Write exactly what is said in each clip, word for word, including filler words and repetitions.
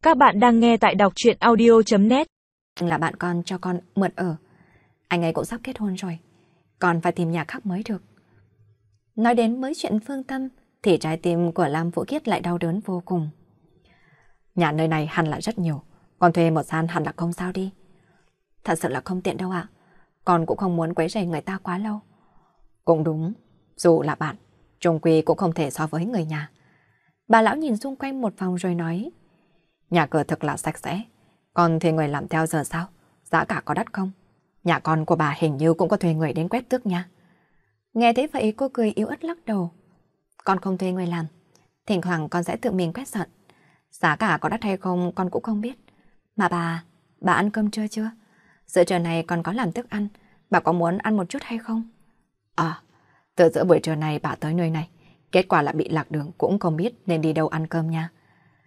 Các bạn đang nghe tại đọc truyện audio chấm net. Là bạn con cho con mượn ở. Anh ấy cũng sắp kết hôn rồi. Còn phải tìm nhà khác mới được. Nói đến mới chuyện Phương Tâm thì trái tim của Lam Vũ Kiết lại đau đớn vô cùng. Nhà nơi này hẳn là rất nhiều. Con thuê một gian hẳn là không sao đi. Thật sự là không tiện đâu ạ. Con cũng không muốn quấy rầy người ta quá lâu. Cũng đúng. Dù là bạn, chung quy cũng không thể so với người nhà. Bà lão nhìn xung quanh một vòng rồi nói. Nhà cửa thật là sạch sẽ. Con thuê người làm theo giờ sao? Giá cả có đắt không? Nhà con của bà hình như cũng có thuê người đến quét tước nha. Nghe thấy vậy cô cười yếu ớt lắc đầu. Con không thuê người làm. Thỉnh thoảng con sẽ tự mình quét dọn. Giá cả có đắt hay không con cũng không biết. Mà bà, bà ăn cơm trưa chưa? Giữa trưa này con có làm thức ăn. Bà có muốn ăn một chút hay không? À, từ giữa buổi trưa này bà tới nơi này. Kết quả là bị lạc đường cũng không biết nên đi đâu ăn cơm nha.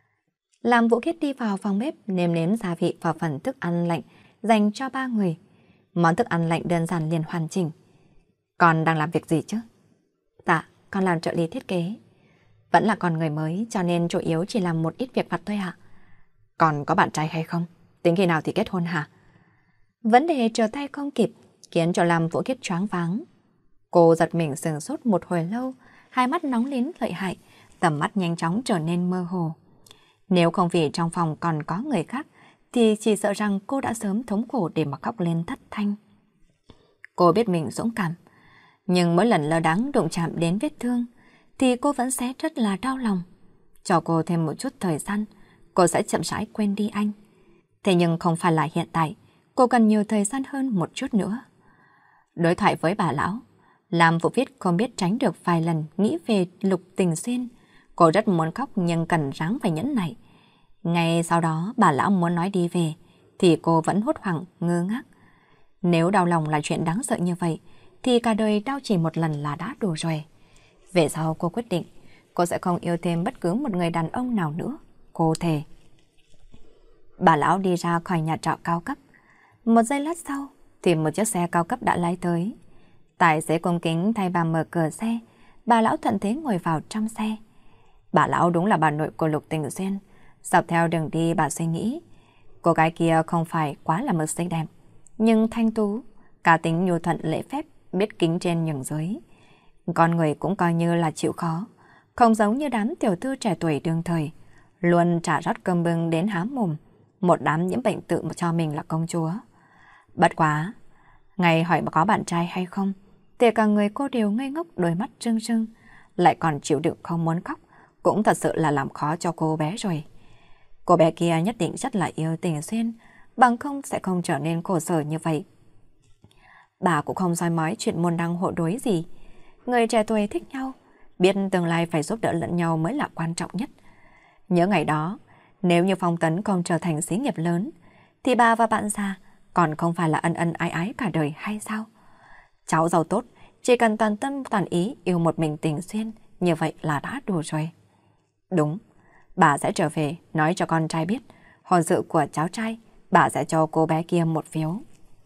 Làm Vũ Khiết đi vào phòng bếp nêm nếm gia vị vào phần thức ăn lạnh dành cho ba người. Món thức ăn lạnh đơn giản liền hoàn chỉnh. Con đang làm việc gì chứ? Dạ, con làm trợ lý thiết kế. Vẫn là con người mới cho nên chủ yếu chỉ làm một ít việc vặt thôi ạ. Còn có bạn trai hay không? Tính khi nào thì kết hôn hả? Vấn đề trở tay không kịp khiến cho Lam Vũ Khiết choáng váng. Cô giật mình sừng sốt một hồi lâu, hai mắt nóng lên lợi hại, tầm mắt nhanh chóng trở nên mơ hồ. Nếu không vì trong phòng còn có người khác, thì chỉ sợ rằng cô đã sớm thống khổ để mà khóc lên thất thanh. Cô biết mình dũng cảm, nhưng mỗi lần lơ đãng đụng chạm đến vết thương, thì cô vẫn sẽ rất là đau lòng. Cho cô thêm một chút thời gian, cô sẽ chậm rãi quên đi anh. Thế nhưng không phải là hiện tại, cô cần nhiều thời gian hơn một chút nữa. Đối thoại với bà lão, Lam Vũ Viết không biết tránh được vài lần nghĩ về Lục Tình Xuyên. Cô rất muốn khóc nhưng cần ráng phải nhẫn nại. Ngay sau đó bà lão muốn nói đi về, thì cô vẫn hốt hoảng ngơ ngác. Nếu đau lòng là chuyện đáng sợ như vậy, thì cả đời đau chỉ một lần là đã đủ rồi. Về sau cô quyết định, cô sẽ không yêu thêm bất cứ một người đàn ông nào nữa. Cô thề. Bà lão đi ra khỏi nhà trọ cao cấp. Một giây lát sau, thì một chiếc xe cao cấp đã lái tới. Tài xế cung kính thay bà mở cửa xe, bà lão thuận thế ngồi vào trong xe. Bà lão đúng là bà nội của Lục Tình Xuyên. Dọc theo đường đi bà suy nghĩ, cô gái kia không phải quá là mực xinh đẹp, nhưng thanh tú, cá tính nhu thuận lễ phép, biết kính trên nhường dưới. Con người cũng coi như là chịu khó, không giống như đám tiểu thư trẻ tuổi đương thời, luôn trả rót cơm bưng đến há mồm, một đám nhiễm bệnh tự cho mình là công chúa. Bất quá, ngày hỏi có bạn trai hay không, thì cả người cô đều ngây ngốc, đôi mắt rưng rưng, lại còn chịu đựng không muốn khóc, cũng thật sự là làm khó cho cô bé rồi. Cô bé kia nhất định rất là yêu Tình Xuyên, bằng không sẽ không trở nên khổ sở như vậy. Bà cũng không soi mói chuyện môn đăng hộ đối gì. Người trẻ tuổi thích nhau, biết tương lai phải giúp đỡ lẫn nhau mới là quan trọng nhất. Nhớ ngày đó, nếu như Phong Tấn không trở thành xí nghiệp lớn, thì bà và bạn già còn không phải là ân ân ái ái cả đời hay sao? Cháu giàu tốt, chỉ cần toàn tâm toàn ý yêu một mình Tình Xuyên, như vậy là đã đủ rồi. Đúng, bà sẽ trở về nói cho con trai biết hôn sự của cháu trai, bà sẽ cho cô bé kia một phiếu.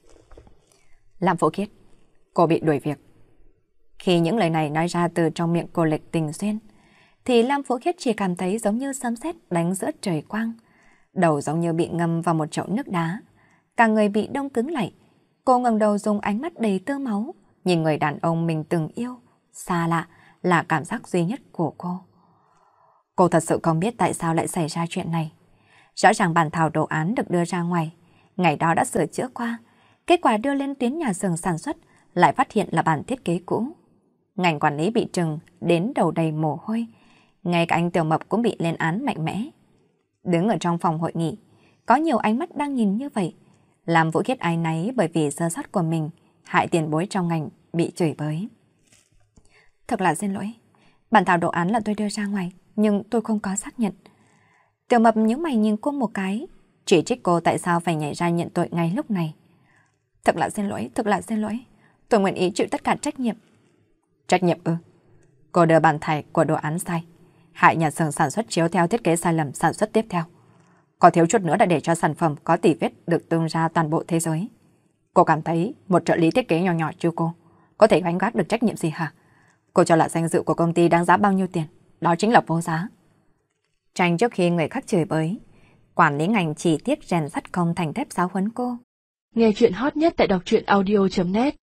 Lam Vũ Khiết, cô bị đuổi việc. Khi những lời này nói ra từ trong miệng cô Lịch Tình Xuyên, thì Lam Vũ Khiết chỉ cảm thấy giống như sấm sét đánh giữa trời quang. Đầu giống như bị ngâm vào một chậu nước đá, cả người bị đông cứng lại. Cô ngẩng đầu dùng ánh mắt đầy tơ máu, nhìn người đàn ông mình từng yêu, xa lạ là cảm giác duy nhất của cô. Cô thật sự không biết tại sao lại xảy ra chuyện này. Rõ ràng bản thảo đồ án được đưa ra ngoài, ngày đó đã sửa chữa qua, kết quả đưa lên tuyến nhà xưởng sản xuất, lại phát hiện là bản thiết kế cũ. Ngành quản lý bị trừng đến đầu đầy mồ hôi, ngay cả anh Tiểu Mập cũng bị lên án mạnh mẽ. Đứng ở trong phòng hội nghị, có nhiều ánh mắt đang nhìn như vậy, làm Vũ Khiết áy náy bởi vì sơ sót của mình, hại tiền bối trong ngành bị chửi bới. Thật là xin lỗi, bản thảo đồ án là tôi đưa ra ngoài, nhưng tôi không có xác nhận. Tiểu Mập nhướng mày nhìn cô một cái, chỉ trích cô tại sao phải nhảy ra nhận tội ngay lúc này. Thật là xin lỗi, thật là xin lỗi, tôi nguyện ý chịu tất cả trách nhiệm. Trách nhiệm ư? Cô đưa bản thảo của đồ án sai, hại nhà xưởng sản xuất chiếu theo thiết kế sai lầm sản xuất tiếp theo. Có thiếu chút nữa đã để cho sản phẩm có tỷ vết được tung ra toàn bộ thế giới. Cô cảm thấy một trợ lý thiết kế nhỏ nhỏ như cô có thể gánh vác được trách nhiệm gì hả? Cô cho là danh dự của công ty đáng giá bao nhiêu tiền? Đó chính là vô giá. Tranh trước khi người khác chửi bới, quản lý ngành chi tiết rèn sắt công thành thép giáo huấn cô. Nghe chuyện hot nhất tại đọc truyện audio chấm net.